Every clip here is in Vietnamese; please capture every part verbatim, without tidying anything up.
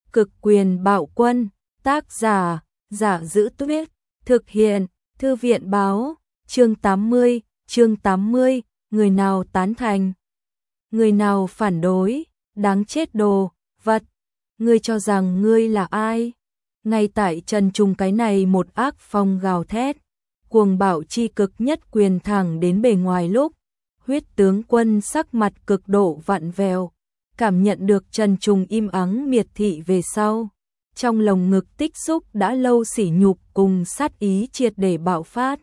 Cực quyền bạo quân, tác giả, Giả Dữ Tuyết, thực hiện, Thư viện báo, chương tám mươi, chương tám mươi, người nào tán thành, người nào phản đối, đáng chết đồ, vật, ngươi cho rằng ngươi là ai? Ngay tại Trần Trùng cái này một ác phong gào thét, cuồng bạo chi cực nhất quyền thẳng đến bề ngoài lúc, Huyết tướng quân sắc mặt cực độ vặn vẹo, cảm nhận được Trần Trùng im ắng miệt thị về sau. Trong lồng ngực tích xúc đã lâu sỉ nhục cùng sát ý triệt để bạo phát.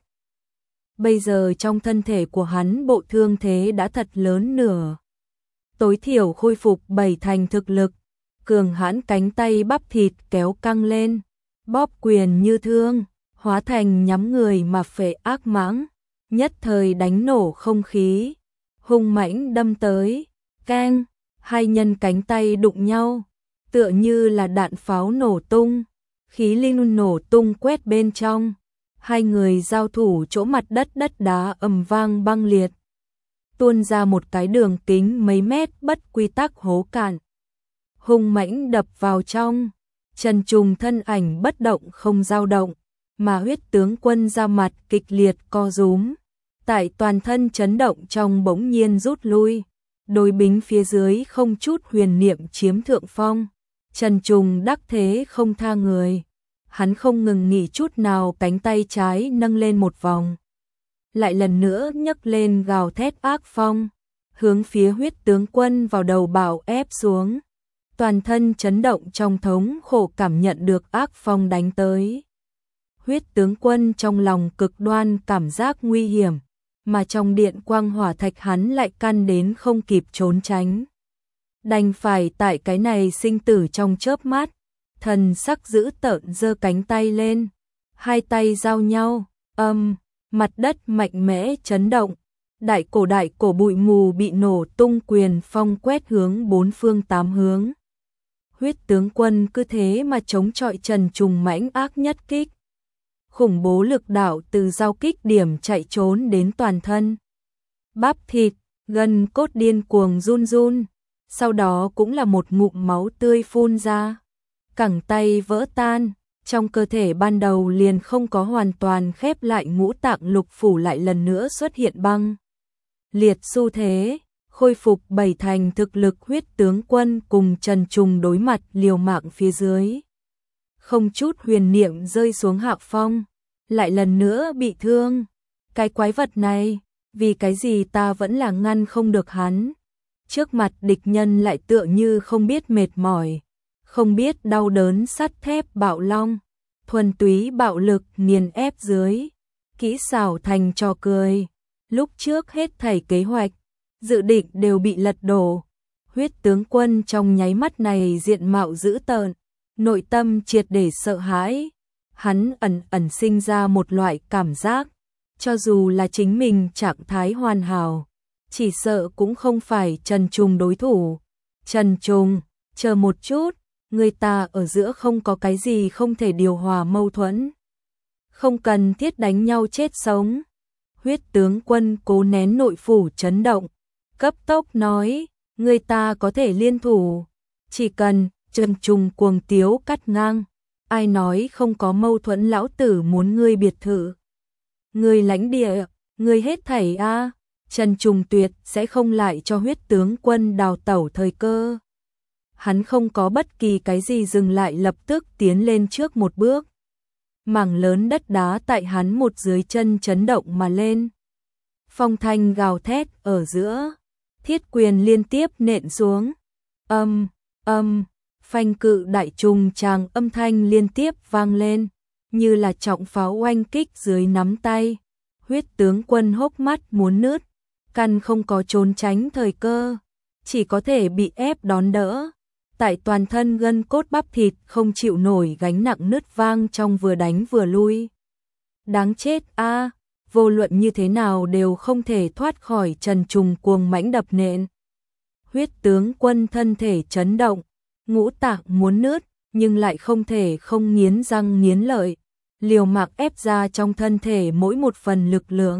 Bây giờ trong thân thể của hắn bộ thương thế đã thật lớn nửa. Tối thiểu khôi phục bảy thành thực lực, cường hãn cánh tay bắp thịt kéo căng lên, bóp quyền như thương, hóa thành nhắm người mà phệ ác mãng, nhất thời đánh nổ không khí, hung mãnh đâm tới, keng, hai nhân cánh tay đụng nhau, tựa như là đạn pháo nổ tung, khí linh nổ tung quét bên trong, hai người giao thủ chỗ mặt đất đất đá ầm vang băng liệt, tuôn ra một cái đường kính mấy mét bất quy tắc hố cạn, hung mãnh đập vào trong, Trần Trùng thân ảnh bất động không dao động, mà Huyết tướng quân ra mặt kịch liệt co rúm, tại toàn thân chấn động trong bỗng nhiên rút lui, đối bính phía dưới không chút huyền niệm chiếm thượng phong, Trần Trùng đắc thế không tha người, hắn không ngừng nghỉ chút nào, cánh tay trái nâng lên một vòng, lại lần nữa nhấc lên gào thét ác phong, hướng phía Huyết tướng quân vào đầu bạo ép xuống. Toàn thân chấn động trong thống khổ cảm nhận được ác phong đánh tới. Huyết tướng quân trong lòng cực đoan cảm giác nguy hiểm, mà trong điện quang hỏa thạch hắn lại căn đến không kịp trốn tránh. Đành phải tại cái này sinh tử trong chớp mắt, thần sắc dữ tợn giơ cánh tay lên, hai tay giao nhau, âm, mặt đất mạnh mẽ chấn động, đại cổ đại cổ bụi mù bị nổ tung, quyền phong quét hướng bốn phương tám hướng. Huyết tướng quân cứ thế mà chống chọi Trần Trùng mãnh ác nhất kích. Khủng bố lực đạo từ giao kích điểm chạy trốn đến toàn thân. Bắp thịt, gân cốt điên cuồng run run, sau đó cũng là một ngụm máu tươi phun ra. Cẳng tay vỡ tan, trong cơ thể ban đầu liền không có hoàn toàn khép lại ngũ tạng lục phủ lại lần nữa xuất hiện băng liệt xu thế. Khôi phục bảy thành thực lực Huyết tướng quân cùng Trần Trùng đối mặt liều mạng phía dưới. Không chút huyền niệm rơi xuống hạ phong, lại lần nữa bị thương. Cái quái vật này, vì cái gì ta vẫn là ngăn không được hắn. Trước mặt địch nhân lại tựa như không biết mệt mỏi, không biết đau đớn sắt thép bạo long, thuần túy bạo lực nghiền ép dưới, kỹ xảo thành trò cười. Lúc trước hết thảy kế hoạch, dự định đều bị lật đổ. Huyết tướng quân trong nháy mắt này diện mạo dữ tợn, nội tâm triệt để sợ hãi. Hắn ẩn ẩn sinh ra một loại cảm giác, cho dù là chính mình trạng thái hoàn hảo, chỉ sợ cũng không phải Trần Trùng đối thủ. Trần Trùng, chờ một chút, người ta ở giữa không có cái gì không thể điều hòa mâu thuẫn. Không cần thiết đánh nhau chết sống. Huyết tướng quân cố nén nội phủ chấn động, cấp tốc nói, người ta có thể liên thủ, chỉ cần. Trần Trùng cuồng tiếu cắt ngang, ai nói không có mâu thuẫn, lão tử muốn ngươi biệt thự, ngươi lãnh địa, ngươi hết thảy a. À. Trần Trùng tuyệt sẽ không lại cho Huyết tướng quân đào tẩu thời cơ. Hắn không có bất kỳ cái gì dừng lại, lập tức tiến lên trước một bước. Mảng lớn đất đá tại hắn một dưới chân chấn động mà lên. Phong thanh gào thét ở giữa, thiết quyền liên tiếp nện xuống. Âm, âm, phanh cự đại trùng tràng âm thanh liên tiếp vang lên, như là trọng pháo oanh kích dưới nắm tay. Huyết tướng quân hốc mắt muốn nứt, căn không có trốn tránh thời cơ, chỉ có thể bị ép đón đỡ. Tại toàn thân gân cốt bắp thịt không chịu nổi gánh nặng nứt vang trong vừa đánh vừa lui. Đáng chết a, à, vô luận như thế nào đều không thể thoát khỏi Trần Trùng cuồng mãnh đập nện. Huyết tướng quân thân thể chấn động, ngũ tạng muốn nứt, nhưng lại không thể không nghiến răng nghiến lợi, liều mạng ép ra trong thân thể mỗi một phần lực lượng.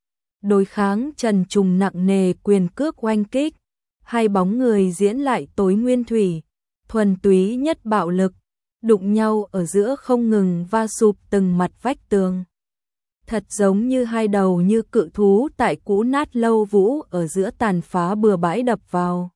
Đối kháng Trần Trùng nặng nề quyền cước oanh kích, hai bóng người diễn lại tối nguyên thủy, thuần túy nhất bạo lực, đụng nhau ở giữa không ngừng va sụp từng mặt vách tường. Thật giống như hai đầu như cự thú tại cũ nát lâu vũ ở giữa tàn phá bừa bãi đập vào.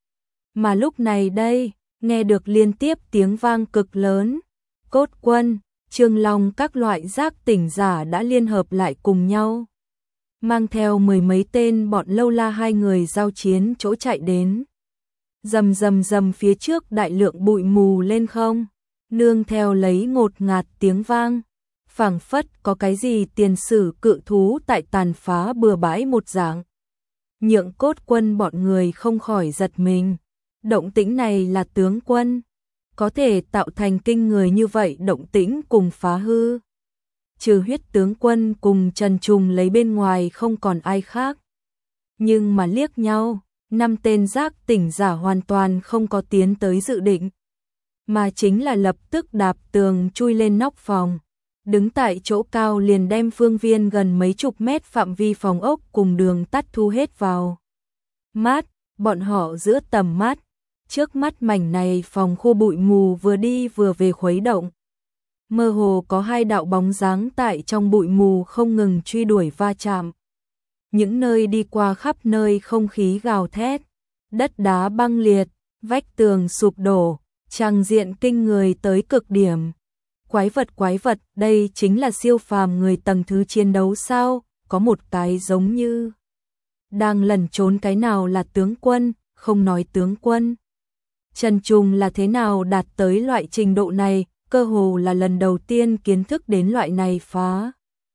Mà lúc này đây, nghe được liên tiếp tiếng vang cực lớn, Cốt Quân, Trương Long các loại giác tỉnh giả đã liên hợp lại cùng nhau, mang theo mười mấy tên bọn lâu la hai người giao chiến chỗ chạy đến. Rầm rầm rầm phía trước đại lượng bụi mù lên không, nương theo lấy ngột ngạt tiếng vang, phảng phất có cái gì tiền sử cự thú tại tàn phá bừa bãi một dạng. Nhượng Cốt Quân bọn người không khỏi giật mình, động tĩnh này là tướng quân, có thể tạo thành kinh người như vậy động tĩnh cùng phá hư. Trừ Huyết tướng quân cùng Trần Trùng lấy bên ngoài không còn ai khác. Nhưng mà liếc nhau, năm tên giác tỉnh giả hoàn toàn không có tiến tới dự định, mà chính là lập tức đạp tường chui lên nóc phòng, đứng tại chỗ cao liền đem phương viên gần mấy chục mét phạm vi phòng ốc cùng đường tắt thu hết vào mắt, bọn họ giữa tầm mắt, trước mắt mảnh này phòng khu bụi mù vừa đi vừa về khuấy động. Mơ hồ có hai đạo bóng dáng tại trong bụi mù không ngừng truy đuổi va chạm. Những nơi đi qua khắp nơi không khí gào thét, đất đá băng liệt, vách tường sụp đổ, tràng diện kinh người tới cực điểm. Quái vật quái vật, đây chính là siêu phàm người tầng thứ chiến đấu sao? Có một cái giống như đang lẩn trốn, cái nào là tướng quân, không nói tướng quân. Trần Trùng là thế nào đạt tới loại trình độ này, cơ hồ là lần đầu tiên kiến thức đến loại này phá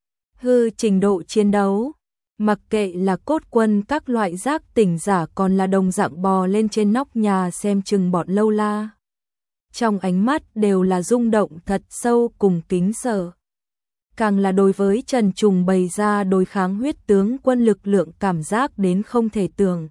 hư trình độ chiến đấu. Mặc kệ là Cốt Quân các loại giác tỉnh giả còn là đồng dạng bò lên trên nóc nhà xem chừng bọn lâu la. Trong ánh mắt đều là rung động thật sâu cùng kính sợ. Càng là đối với Trần Trùng bày ra đối kháng Huyết tướng quân lực lượng cảm giác đến không thể tưởng.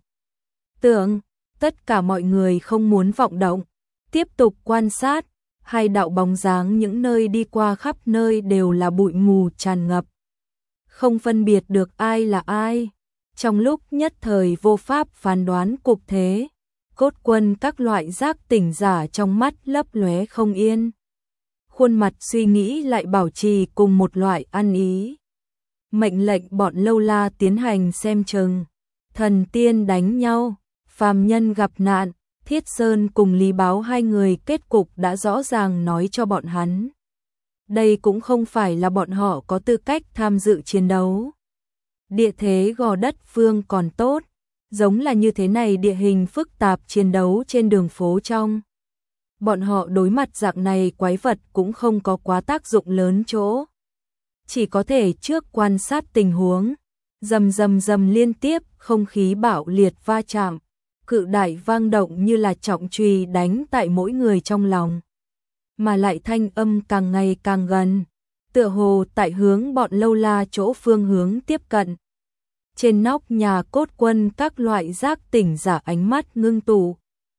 Tưởng, tất cả mọi người không muốn vọng động, tiếp tục quan sát, hai đạo bóng dáng những nơi đi qua khắp nơi đều là bụi mù tràn ngập. Không phân biệt được ai là ai, trong lúc nhất thời vô pháp phán đoán cục thế. Cốt Quân các loại giác tỉnh giả trong mắt lấp lóe không yên, khuôn mặt suy nghĩ lại bảo trì cùng một loại ăn ý. Mệnh lệnh bọn lâu la tiến hành xem chừng, thần tiên đánh nhau, phàm nhân gặp nạn, Thiết Sơn cùng Lý Báo hai người kết cục đã rõ ràng nói cho bọn hắn. Đây cũng không phải là bọn họ có tư cách tham dự chiến đấu. Địa thế gò đất phương còn tốt, giống là như thế này địa hình phức tạp chiến đấu trên đường phố trong. Bọn họ đối mặt dạng này quái vật cũng không có quá tác dụng lớn chỗ. Chỉ có thể trước quan sát tình huống, rầm rầm rầm liên tiếp, không khí bạo liệt va chạm, cự đại vang động như là trọng chùy đánh tại mỗi người trong lòng. Mà lại thanh âm càng ngày càng gần, tựa hồ tại hướng bọn lâu la chỗ phương hướng tiếp cận. Trên nóc nhà Cốt Quân các loại giác tỉnh giả ánh mắt ngưng tụ,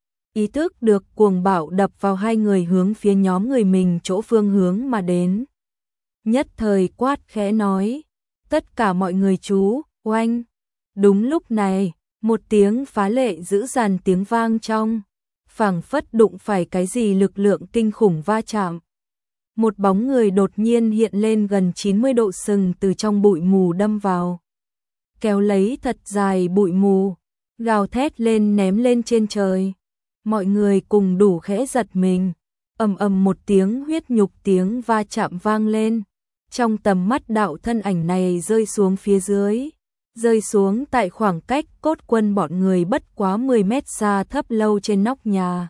ý thức được cuồng bạo đập vào hai người hướng phía nhóm người mình chỗ phương hướng mà đến. Nhất thời quát khẽ nói, tất cả mọi người chú, oanh. Đúng lúc này, một tiếng phá lệ dữ dằn tiếng vang trong, phảng phất đụng phải cái gì lực lượng kinh khủng va chạm. Một bóng người đột nhiên hiện lên gần chín mươi độ sừng từ trong bụi mù đâm vào, kéo lấy thật dài bụi mù, gào thét lên ném lên trên trời. Mọi người cùng đủ khẽ giật mình, ầm ầm một tiếng huyết nhục tiếng va chạm vang lên. Trong tầm mắt đạo thân ảnh này rơi xuống phía dưới, rơi xuống tại khoảng cách Cốt Quân bọn người bất quá mười mét xa thấp lâu trên nóc nhà.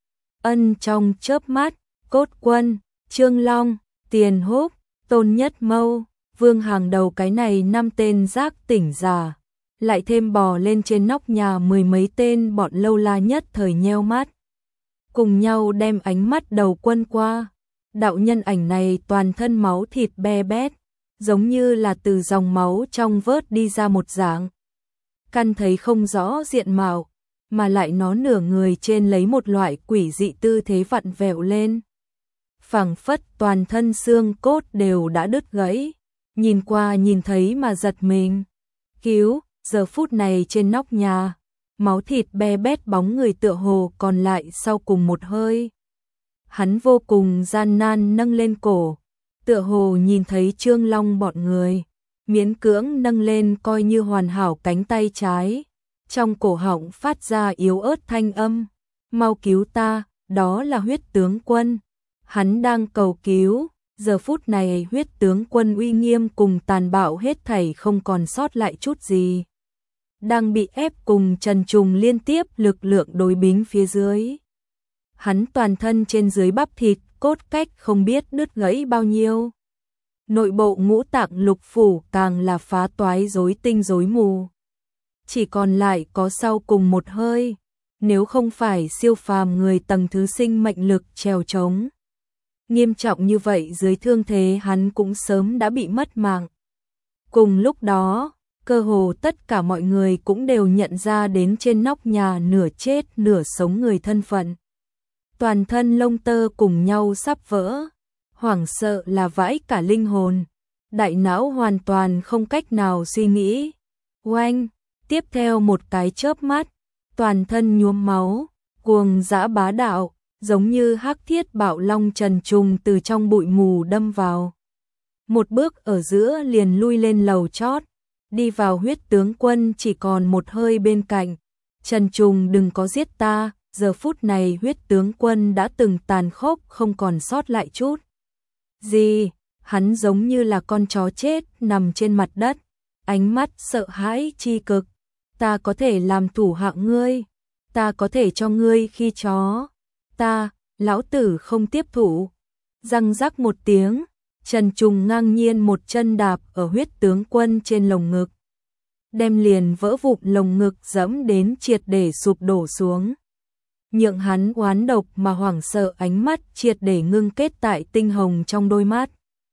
Ân trong chớp mắt, Cốt Quân, Trương Long, Tiền Húc, Tôn Nhất Mâu, Vương hàng đầu cái này năm tên giác tỉnh giả, lại thêm bò lên trên nóc nhà mười mấy tên bọn lâu la nhất thời nheo mắt, cùng nhau đem ánh mắt đầu quân qua. Đạo nhân ảnh này toàn thân máu thịt be bét, giống như là từ dòng máu trong vớt đi ra một dạng. Căn thấy không rõ diện mạo, mà lại nó nửa người trên lấy một loại quỷ dị tư thế vặn vẹo lên. Phảng phất toàn thân xương cốt đều đã đứt gãy, nhìn qua nhìn thấy mà giật mình. Cứu, giờ phút này trên nóc nhà, máu thịt be bét bóng người tựa hồ còn lại sau cùng một hơi. Hắn vô cùng gian nan nâng lên cổ, tựa hồ nhìn thấy Trương Long bọn người, miễn cưỡng nâng lên coi như hoàn hảo cánh tay trái, trong cổ họng phát ra yếu ớt thanh âm, mau cứu ta, đó là Huyết tướng quân. Hắn đang cầu cứu, giờ phút này Huyết tướng quân uy nghiêm cùng tàn bạo hết thảy không còn sót lại chút gì. Đang bị ép cùng Trần Trùng liên tiếp lực lượng đối bính phía dưới. Hắn toàn thân trên dưới bắp thịt, cốt cách không biết đứt gãy bao nhiêu. Nội bộ ngũ tạng lục phủ càng là phá toái rối tinh rối mù. Chỉ còn lại có sau cùng một hơi, nếu không phải siêu phàm người tầng thứ sinh mệnh lực trèo trống. Nghiêm trọng như vậy dưới thương thế hắn cũng sớm đã bị mất mạng. Cùng lúc đó, cơ hồ tất cả mọi người cũng đều nhận ra đến trên nóc nhà nửa chết nửa sống người thân phận. Toàn thân lông tơ cùng nhau sắp vỡ, hoảng sợ là vãi cả linh hồn, đại não hoàn toàn không cách nào suy nghĩ. Oanh, tiếp theo một cái chớp mắt, toàn thân nhuốm máu, cuồng dã bá đạo, giống như hắc thiết bạo long Trần Trùng từ trong bụi mù đâm vào. Một bước ở giữa liền lui lên lầu chót, đi vào Huyết tướng quân chỉ còn một hơi bên cạnh. Trần Trùng đừng có giết ta, giờ phút này Huyết tướng quân đã từng tàn khốc không còn sót lại chút gì, hắn giống như là con chó chết nằm trên mặt đất, ánh mắt sợ hãi chi cực. Ta có thể làm thủ hạ ngươi, ta có thể cho ngươi khi chó, ta, lão tử không tiếp thụ. Răng rắc một tiếng, Trần Trùng ngang nhiên một chân đạp ở Huyết tướng quân trên lồng ngực, đem liền vỡ vụn lồng ngực dẫm đến triệt để sụp đổ xuống. Nhượng hắn oán độc mà hoảng sợ, ánh mắt triệt để ngưng kết tại tinh hồng trong đôi mắt.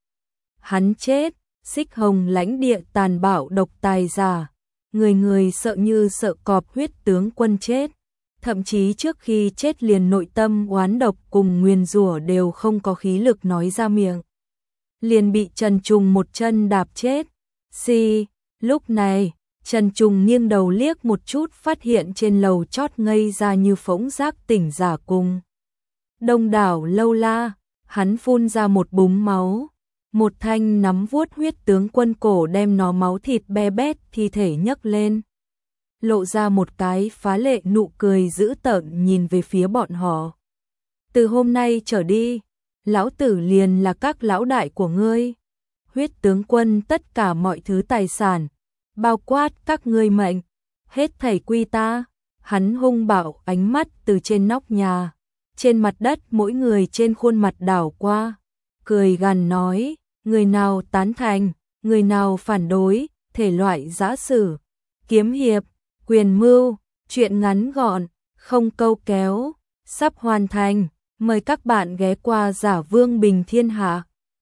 Hắn chết, Xích Hồng lãnh địa tàn bạo độc tài giả, người người sợ như sợ cọp. Huyết tướng quân chết, thậm chí trước khi chết liền nội tâm oán độc cùng nguyền rủa đều không có khí lực nói ra miệng, liền bị Trần Trùng một chân đạp chết. Xì, lúc này Trần Trùng nghiêng đầu liếc một chút, phát hiện trên lầu chót ngây ra như phỗng giác tỉnh giả cùng đông đảo lâu la, hắn phun ra một búng máu, một thanh nắm vuốt Huyết tướng quân cổ đem nó máu thịt be bét thi thể nhấc lên, lộ ra một cái phá lệ nụ cười dữ tợn nhìn về phía bọn họ. Từ hôm nay trở đi, lão tử liền là các lão đại của ngươi. Huyết tướng quân tất cả mọi thứ tài sản, bao quát các ngươi mệnh, hết thảy quy ta. Hắn hung bạo ánh mắt từ trên nóc nhà, trên mặt đất mỗi người trên khuôn mặt đảo qua, cười gằn nói, người nào tán thành, người nào phản đối, thể loại giã sử, kiếm hiệp, quyền mưu, chuyện ngắn gọn, không câu kéo, sắp hoàn thành, mời các bạn ghé qua Giả Vương Bình Thiên Hạ.